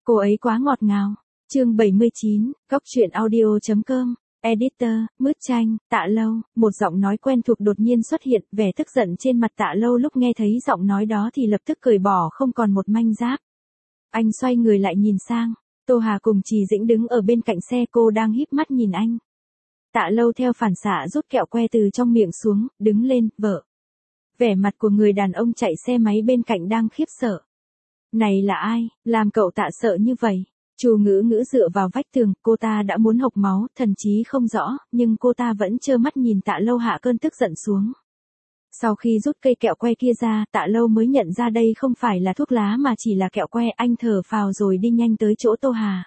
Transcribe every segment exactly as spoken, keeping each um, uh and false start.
Cô ấy quá ngọt ngào. Chương bảy mươi chín, góc truyện audio chấm com. Editor, Mứt Chanh, Tạ Lâu. Một giọng nói quen thuộc đột nhiên xuất hiện, vẻ tức giận trên mặt Tạ Lâu lúc nghe thấy giọng nói đó thì lập tức cởi bỏ không còn một manh giáp. Anh xoay người lại nhìn sang, Tô Hà cùng Trì Dĩnh đứng ở bên cạnh xe, cô đang híp mắt nhìn anh. Tạ Lâu theo phản xạ rút kẹo que từ trong miệng xuống, đứng lên, vợ. Vẻ mặt của người đàn ông chạy xe máy bên cạnh đang khiếp sợ. Này là ai, làm cậu Tạ sợ như vậy? Chu Ngữ Ngữ dựa vào vách tường, cô ta đã muốn hộc máu, thần trí không rõ, nhưng cô ta vẫn trơ mắt nhìn Tạ Lâu hạ cơn tức giận xuống. Sau khi rút cây kẹo que kia ra, Tạ Lâu mới nhận ra đây không phải là thuốc lá mà chỉ là kẹo que. Anh thở phào rồi đi nhanh tới chỗ Tô Hà.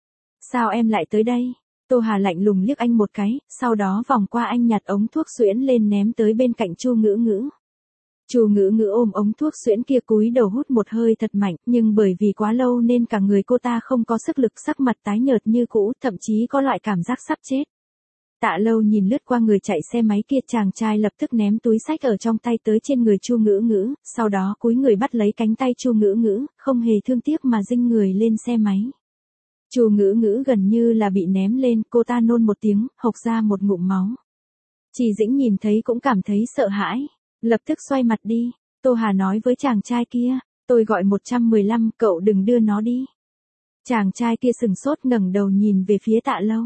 Sao em lại tới đây? Tô Hà lạnh lùng liếc anh một cái, sau đó vòng qua anh nhặt ống thuốc xuyễn lên ném tới bên cạnh Chu Ngữ Ngữ. Chu Ngữ Ngữ ôm ống thuốc xuyễn kia cúi đầu hút một hơi thật mạnh, nhưng bởi vì quá lâu nên cả người cô ta không có sức lực, sắc mặt tái nhợt như cũ, thậm chí có loại cảm giác sắp chết. Tạ Lâu nhìn lướt qua người chạy xe máy kia, chàng trai lập tức ném túi xách ở trong tay tới trên người Chu Ngữ Ngữ, sau đó cúi người bắt lấy cánh tay Chu Ngữ Ngữ, không hề thương tiếc mà dinh người lên xe máy. Chu Ngữ Ngữ gần như là bị ném lên, cô ta nôn một tiếng, hộc ra một ngụm máu. Trì Dĩnh nhìn thấy cũng cảm thấy sợ hãi, lập tức xoay mặt đi. Tô Hà nói với chàng trai kia, tôi gọi một trăm mười lăm, cậu đừng đưa nó đi. Chàng trai kia sừng sốt ngẩng đầu nhìn về phía Tạ Lâu.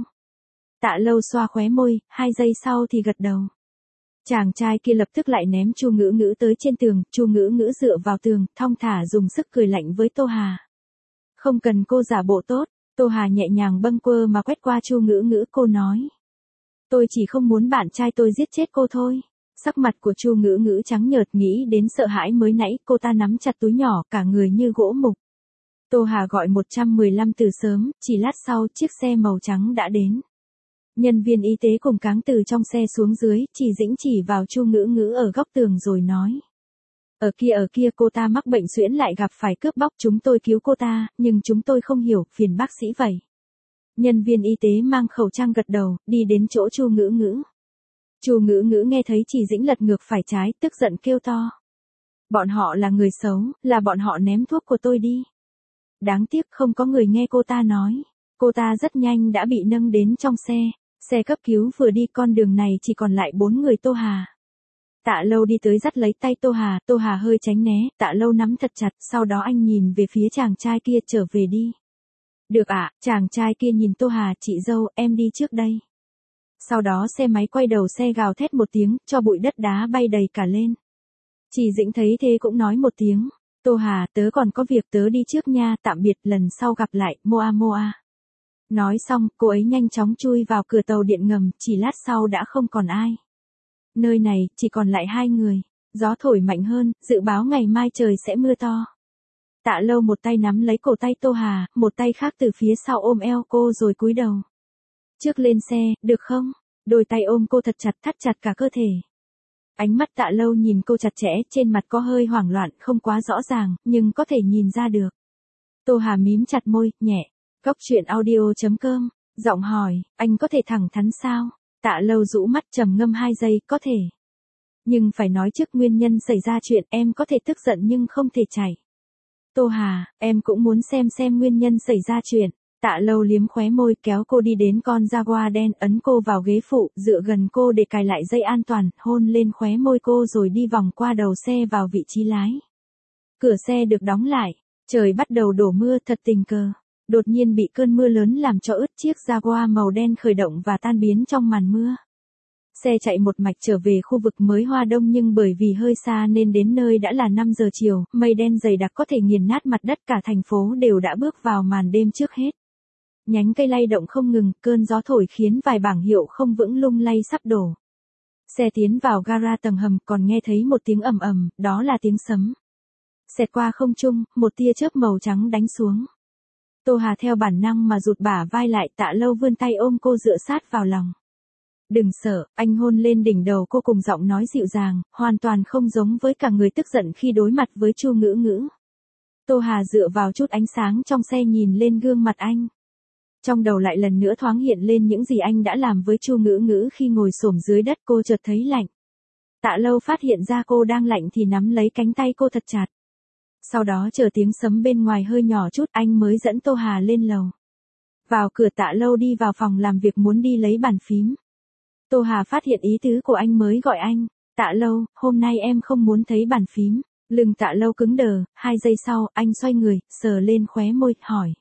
Tạ Lâu xoa khóe môi, hai giây sau thì gật đầu. Chàng trai kia lập tức lại ném Chu Ngữ Ngữ tới trên tường, Chu Ngữ Ngữ dựa vào tường, thong thả dùng sức cười lạnh với Tô Hà. Không cần cô giả bộ tốt. Tô Hà nhẹ nhàng bâng quơ mà quét qua Chu Ngữ Ngữ, cô nói. Tôi chỉ không muốn bạn trai tôi giết chết cô thôi. Sắc mặt của Chu Ngữ Ngữ trắng nhợt, nghĩ đến sợ hãi mới nãy, cô ta nắm chặt túi nhỏ, cả người như gỗ mục. Tô Hà gọi một trăm mười lăm từ sớm, chỉ lát sau chiếc xe màu trắng đã đến. Nhân viên y tế cùng cáng từ trong xe xuống dưới, Trì Dĩnh chỉ vào Chu Ngữ Ngữ ở góc tường rồi nói. Ở kia ở kia cô ta mắc bệnh suyễn lại gặp phải cướp bóc, chúng tôi cứu cô ta, nhưng chúng tôi không hiểu, phiền bác sĩ vậy. Nhân viên y tế mang khẩu trang gật đầu, đi đến chỗ Chu Ngữ Ngữ. Chu Ngữ Ngữ nghe thấy Trì Dĩnh lật ngược phải trái, tức giận kêu to. Bọn họ là người xấu, là bọn họ ném thuốc của tôi đi. Đáng tiếc không có người nghe cô ta nói. Cô ta rất nhanh đã bị nâng đến trong xe. Xe cấp cứu vừa đi, con đường này chỉ còn lại bốn người. Tô Hà. Tạ Lâu đi tới dắt lấy tay Tô Hà, Tô Hà hơi tránh né, Tạ Lâu nắm thật chặt, sau đó anh nhìn về phía chàng trai kia, trở về đi. Được ạ, chàng trai kia nhìn Tô Hà, chị dâu, em đi trước đây. Sau đó xe máy quay đầu xe gào thét một tiếng, cho bụi đất đá bay đầy cả lên. Trì Dĩnh thấy thế cũng nói một tiếng, Tô Hà, tớ còn có việc, tớ đi trước nha, tạm biệt, lần sau gặp lại, moa moa. Nói xong, cô ấy nhanh chóng chui vào cửa tàu điện ngầm, chỉ lát sau đã không còn ai. Nơi này, chỉ còn lại hai người. Gió thổi mạnh hơn, dự báo ngày mai trời sẽ mưa to. Tạ Lâu một tay nắm lấy cổ tay Tô Hà, một tay khác từ phía sau ôm eo cô rồi cúi đầu. Trước lên xe, được không? Đôi tay ôm cô thật chặt, thắt chặt cả cơ thể. Ánh mắt Tạ Lâu nhìn cô chặt chẽ, trên mặt có hơi hoảng loạn, không quá rõ ràng, nhưng có thể nhìn ra được. Tô Hà mím chặt môi, nhẹ. Góc truyện audio chấm com. Giọng hỏi, anh có thể thẳng thắn sao? Tạ Lâu rũ mắt trầm ngâm hai giây, có thể. Nhưng phải nói trước nguyên nhân xảy ra chuyện, em có thể tức giận nhưng không thể chạy. Tô Hà, em cũng muốn xem xem nguyên nhân xảy ra chuyện. Tạ Lâu liếm khóe môi, kéo cô đi đến con Jaguar đen, ấn cô vào ghế phụ, dựa gần cô để cài lại dây an toàn, hôn lên khóe môi cô rồi đi vòng qua đầu xe vào vị trí lái. Cửa xe được đóng lại, trời bắt đầu đổ mưa, thật tình cờ. Đột nhiên bị cơn mưa lớn làm cho ướt, chiếc Jaguar màu đen khởi động và tan biến trong màn mưa. Xe chạy một mạch trở về khu vực mới Hoa Đông, nhưng bởi vì hơi xa nên đến nơi đã là năm giờ chiều, mây đen dày đặc có thể nghiền nát mặt đất, cả thành phố đều đã bước vào màn đêm trước hết. Nhánh cây lay động không ngừng, cơn gió thổi khiến vài bảng hiệu không vững lung lay sắp đổ. Xe tiến vào gara tầng hầm, còn nghe thấy một tiếng ầm ầm, đó là tiếng sấm. Xẹt qua không trung, một tia chớp màu trắng đánh xuống. Tô Hà theo bản năng mà rụt bả vai lại, Tạ Lâu vươn tay ôm cô dựa sát vào lòng. Đừng sợ, anh hôn lên đỉnh đầu cô cùng giọng nói dịu dàng, hoàn toàn không giống với cả người tức giận khi đối mặt với Chu Ngữ Ngữ. Tô Hà dựa vào chút ánh sáng trong xe nhìn lên gương mặt anh. Trong đầu lại lần nữa thoáng hiện lên những gì anh đã làm với Chu Ngữ Ngữ khi ngồi xổm dưới đất, cô chợt thấy lạnh. Tạ Lâu phát hiện ra cô đang lạnh thì nắm lấy cánh tay cô thật chặt. Sau đó chờ tiếng sấm bên ngoài hơi nhỏ chút anh mới dẫn Tô Hà lên lầu. Vào cửa Tạ Lâu đi vào phòng làm việc muốn đi lấy bàn phím. Tô Hà phát hiện ý tứ của anh mới gọi anh, Tạ Lâu, hôm nay em không muốn thấy bàn phím. Lưng Tạ Lâu cứng đờ, hai giây sau, anh xoay người, sờ lên khóe môi, hỏi.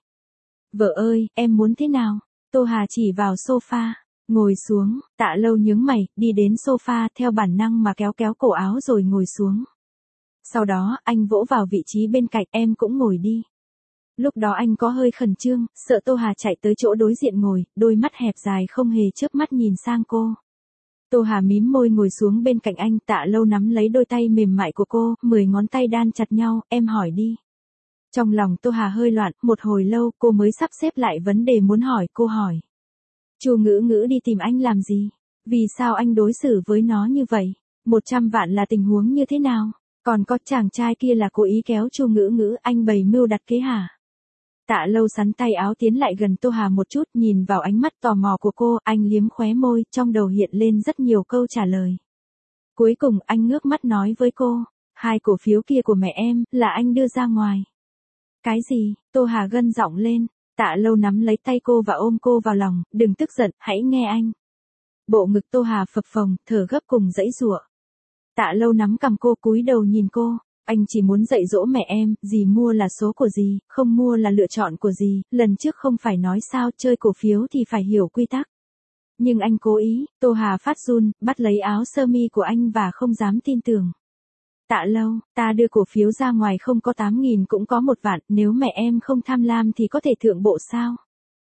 Vợ ơi, em muốn thế nào? Tô Hà chỉ vào sofa, ngồi xuống, Tạ Lâu nhướng mày, đi đến sofa theo bản năng mà kéo kéo cổ áo rồi ngồi xuống. Sau đó, anh vỗ vào vị trí bên cạnh, em cũng ngồi đi. Lúc đó anh có hơi khẩn trương, sợ Tô Hà chạy tới chỗ đối diện ngồi, đôi mắt hẹp dài không hề chớp mắt nhìn sang cô. Tô Hà mím môi ngồi xuống bên cạnh anh, Tạ Lâu nắm lấy đôi tay mềm mại của cô, mười ngón tay đan chặt nhau, em hỏi đi. Trong lòng Tô Hà hơi loạn, một hồi lâu cô mới sắp xếp lại vấn đề muốn hỏi, cô hỏi. Chu Ngữ Ngữ đi tìm anh làm gì? Vì sao anh đối xử với nó như vậy? Một trăm vạn là tình huống như thế nào? Còn có chàng trai kia là cố ý kéo Chu Ngữ Ngữ, anh bày mưu đặt kế hả? Tạ Lâu sắn tay áo tiến lại gần Tô Hà một chút, nhìn vào ánh mắt tò mò của cô, anh liếm khóe môi, trong đầu hiện lên rất nhiều câu trả lời. Cuối cùng anh ngước mắt nói với cô, hai cổ phiếu kia của mẹ em, là anh đưa ra ngoài. Cái gì? Tô Hà gân giọng lên, Tạ Lâu nắm lấy tay cô và ôm cô vào lòng, đừng tức giận, hãy nghe anh. Bộ ngực Tô Hà phập phồng, thở gấp cùng dãy giụa. Tạ Lâu nắm cằm cô, cúi đầu nhìn cô. Anh chỉ muốn dạy dỗ mẹ em, gì mua là số của gì, không mua là lựa chọn của gì, lần trước không phải nói sao chơi cổ phiếu thì phải hiểu quy tắc. Nhưng anh cố ý, Tô Hà phát run, bắt lấy áo sơ mi của anh và không dám tin tưởng. Tạ Lâu, ta đưa cổ phiếu ra ngoài không có tám nghìn cũng có một vạn, nếu mẹ em không tham lam thì có thể thượng bộ sao?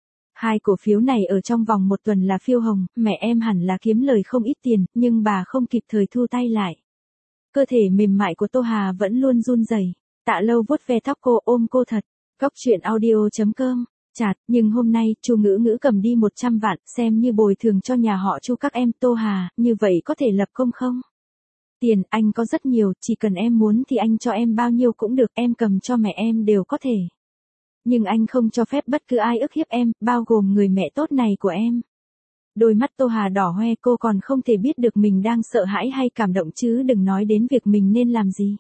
Hai cổ phiếu này ở trong vòng một tuần là phiêu hồng, mẹ em hẳn là kiếm lời không ít tiền, nhưng bà không kịp thời thu tay lại. Cơ thể mềm mại của Tô Hà vẫn luôn run rẩy. Tạ Lâu vuốt ve tóc cô, ôm cô thật. Góc truyện audio chấm com. Chạt, nhưng hôm nay, Chu Ngữ Ngữ cầm đi một trăm vạn, xem như bồi thường cho nhà họ Chu các em. Tô Hà, như vậy có thể lập công không? Tiền, anh có rất nhiều, chỉ cần em muốn thì anh cho em bao nhiêu cũng được, em cầm cho mẹ em đều có thể. Nhưng anh không cho phép bất cứ ai ức hiếp em, bao gồm người mẹ tốt này của em. Đôi mắt Tô Hà đỏ hoe, cô còn không thể biết được mình đang sợ hãi hay cảm động chứ đừng nói đến việc mình nên làm gì.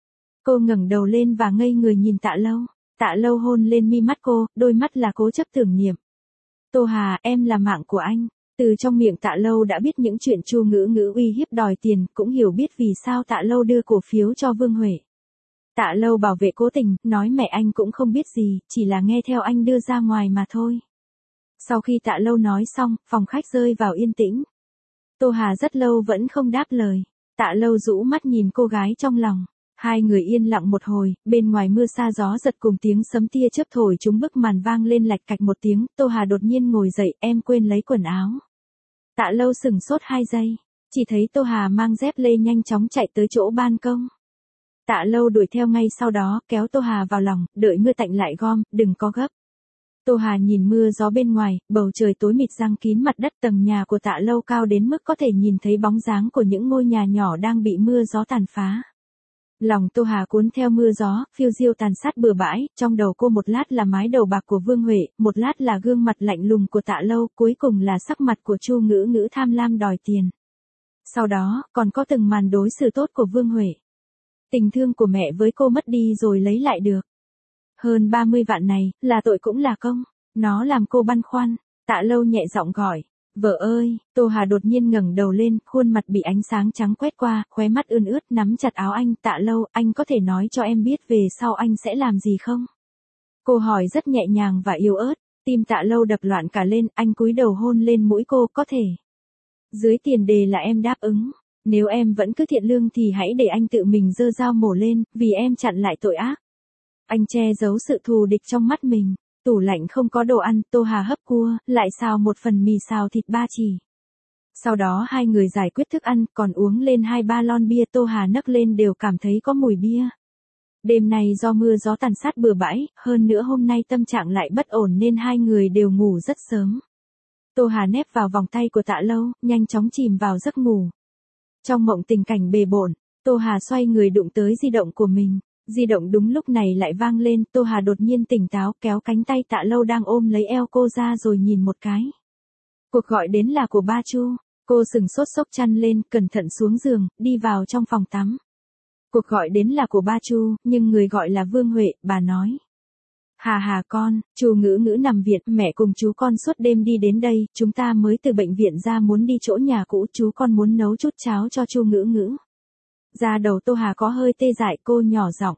Cô ngẩng đầu lên và ngây người nhìn Tạ Lâu. Tạ Lâu hôn lên mi mắt cô, đôi mắt là cố chấp tưởng niệm. Tô Hà, em là mạng của anh. Từ trong miệng Tạ Lâu đã biết những chuyện Chu Ngữ Ngữ uy hiếp đòi tiền, cũng hiểu biết vì sao Tạ Lâu đưa cổ phiếu cho Vương Huệ. Tạ Lâu bảo vệ cố tình, nói mẹ anh cũng không biết gì, chỉ là nghe theo anh đưa ra ngoài mà thôi. Sau khi Tạ Lâu nói xong, phòng khách rơi vào yên tĩnh. Tô Hà rất lâu vẫn không đáp lời. Tạ Lâu rũ mắt nhìn cô gái trong lòng. Hai người yên lặng một hồi, bên ngoài mưa sa gió giật cùng tiếng sấm tia chớp thổi chúng bức màn vang lên lạch cạch một tiếng. Tô Hà đột nhiên ngồi dậy, em quên lấy quần áo. Tạ Lâu sửng sốt hai giây, chỉ thấy Tô Hà mang dép lê nhanh chóng chạy tới chỗ ban công. Tạ Lâu đuổi theo ngay sau đó, kéo Tô Hà vào lòng, đợi mưa tạnh lại gom, đừng có gấp. Tô Hà nhìn mưa gió bên ngoài, bầu trời tối mịt giăng kín mặt đất, tầng nhà của Tạ Lâu cao đến mức có thể nhìn thấy bóng dáng của những ngôi nhà nhỏ đang bị mưa gió tàn phá. Lòng Tô Hà cuốn theo mưa gió, phiêu diêu tàn sát bừa bãi, trong đầu cô một lát là mái đầu bạc của Vương Huệ, một lát là gương mặt lạnh lùng của Tạ Lâu, cuối cùng là sắc mặt của Chu Ngữ Ngữ tham lam đòi tiền. Sau đó, còn có từng màn đối xử tốt của Vương Huệ. Tình thương của mẹ với cô mất đi rồi lấy lại được. Hơn ba mươi vạn này, là tội cũng là công. Nó làm cô băn khoăn. Tạ Lâu nhẹ giọng gọi. Vợ ơi, Tô Hà đột nhiên ngẩng đầu lên, khuôn mặt bị ánh sáng trắng quét qua, khóe mắt ươn ướt, nắm chặt áo anh. Tạ Lâu, anh có thể nói cho em biết về sau anh sẽ làm gì không? Cô hỏi rất nhẹ nhàng và yếu ớt. Tim Tạ Lâu đập loạn cả lên, anh cúi đầu hôn lên mũi cô, có thể. Dưới tiền đề là em đáp ứng. Nếu em vẫn cứ thiện lương thì hãy để anh tự mình giơ dao mổ lên, vì em chặn lại tội ác. Anh che giấu sự thù địch trong mắt mình. Tủ lạnh không có đồ ăn, Tô Hà hấp cua, lại xào một phần mì xào thịt ba chỉ. Sau đó hai người giải quyết thức ăn, còn uống lên hai ba lon bia. Tô Hà nấc lên đều cảm thấy có mùi bia. Đêm này do mưa gió tàn sát bừa bãi, hơn nữa hôm nay tâm trạng lại bất ổn nên hai người đều ngủ rất sớm. Tô Hà nép vào vòng tay của Tạ Lâu, nhanh chóng chìm vào giấc ngủ. Trong mộng tình cảnh bề bộn, Tô Hà xoay người đụng tới di động của mình. Di động đúng lúc này lại vang lên, Tô Hà đột nhiên tỉnh táo, kéo cánh tay Tạ Lâu đang ôm lấy eo cô ra rồi nhìn một cái. Cuộc gọi đến là của ba Chu. Cô sừng sốt xốc chăn lên, cẩn thận xuống giường, đi vào trong phòng tắm. Cuộc gọi đến là của ba Chu, nhưng người gọi là Vương Huệ, bà nói. Hà hà con, Chu Ngữ Ngữ nằm viện, mẹ cùng chú con suốt đêm đi đến đây, chúng ta mới từ bệnh viện ra muốn đi chỗ nhà cũ, chú con muốn nấu chút cháo cho Chu Ngữ Ngữ. Da đầu Tô Hà có hơi tê dại, cô nhỏ giọng.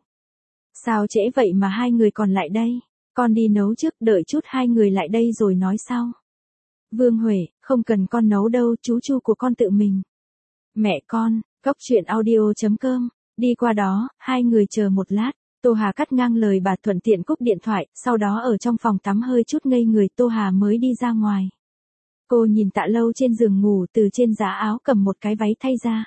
Sao trễ vậy mà hai người còn lại đây? Con đi nấu trước, đợi chút hai người lại đây rồi nói sau. Vương Huệ, không cần con nấu đâu, chú Chu của con tự mình. Mẹ con, Cốc truyện audio chấm com, đi qua đó, hai người chờ một lát. Tô Hà cắt ngang lời bà thuận tiện cúp điện thoại, sau đó ở trong phòng tắm hơi chút ngây người, Tô Hà mới đi ra ngoài. Cô nhìn Tạ Lâu trên giường ngủ, từ trên giá áo cầm một cái váy thay ra.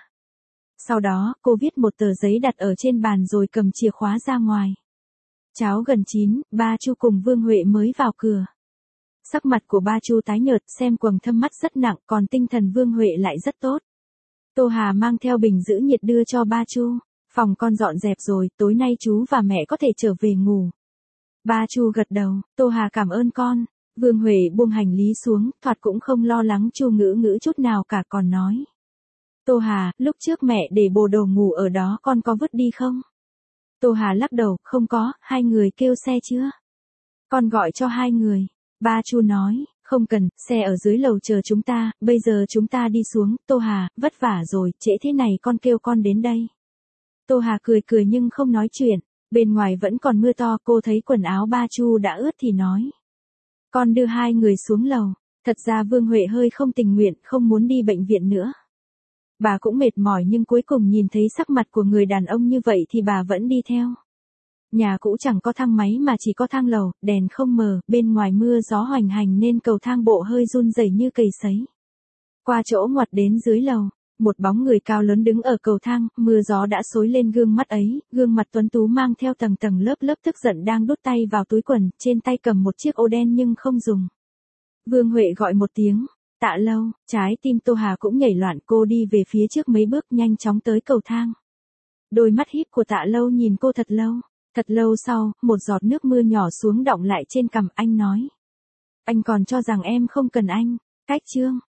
Sau đó, cô viết một tờ giấy đặt ở trên bàn rồi cầm chìa khóa ra ngoài. Cháo gần chín, ba Chu cùng Vương Huệ mới vào cửa. Sắc mặt của ba Chu tái nhợt, xem quầng thâm mắt rất nặng, còn tinh thần Vương Huệ lại rất tốt. Tô Hà mang theo bình giữ nhiệt đưa cho ba Chu. Phòng con dọn dẹp rồi, tối nay chú và mẹ có thể trở về ngủ. Ba Chu gật đầu, Tô Hà cảm ơn con. Vương Huệ buông hành lý xuống, thoạt cũng không lo lắng Chu Ngữ Ngữ chút nào cả, còn nói. Tô Hà, lúc trước mẹ để bộ đồ ngủ ở đó, con có vứt đi không? Tô Hà lắc đầu, không có, hai người kêu xe chưa? Con gọi cho hai người. Ba Chu nói, không cần, xe ở dưới lầu chờ chúng ta, bây giờ chúng ta đi xuống. Tô Hà, vất vả rồi, trễ thế này con kêu con đến đây. Tô Hà cười cười nhưng không nói chuyện, bên ngoài vẫn còn mưa to, cô thấy quần áo ba Chu đã ướt thì nói. Con đưa hai người xuống lầu, thật ra Vương Huệ hơi không tình nguyện, không muốn đi bệnh viện nữa. Bà cũng mệt mỏi nhưng cuối cùng nhìn thấy sắc mặt của người đàn ông như vậy thì bà vẫn đi theo. Nhà cũ chẳng có thang máy mà chỉ có thang lầu, đèn không mờ, bên ngoài mưa gió hoành hành nên cầu thang bộ hơi run rẩy như cầy sấy. Qua chỗ ngoặt đến dưới lầu. Một bóng người cao lớn đứng ở cầu thang, mưa gió đã xối lên gương mắt ấy, gương mặt tuấn tú mang theo tầng tầng lớp lớp tức giận đang đút tay vào túi quần, trên tay cầm một chiếc ô đen nhưng không dùng. Vương Huệ gọi một tiếng, Tạ Lâu, trái tim Tô Hà cũng nhảy loạn, cô đi về phía trước mấy bước nhanh chóng tới cầu thang. Đôi mắt híp của Tạ Lâu nhìn cô thật lâu, thật lâu sau, một giọt nước mưa nhỏ xuống đọng lại trên cằm, anh nói. Anh còn cho rằng em không cần anh, cách chương.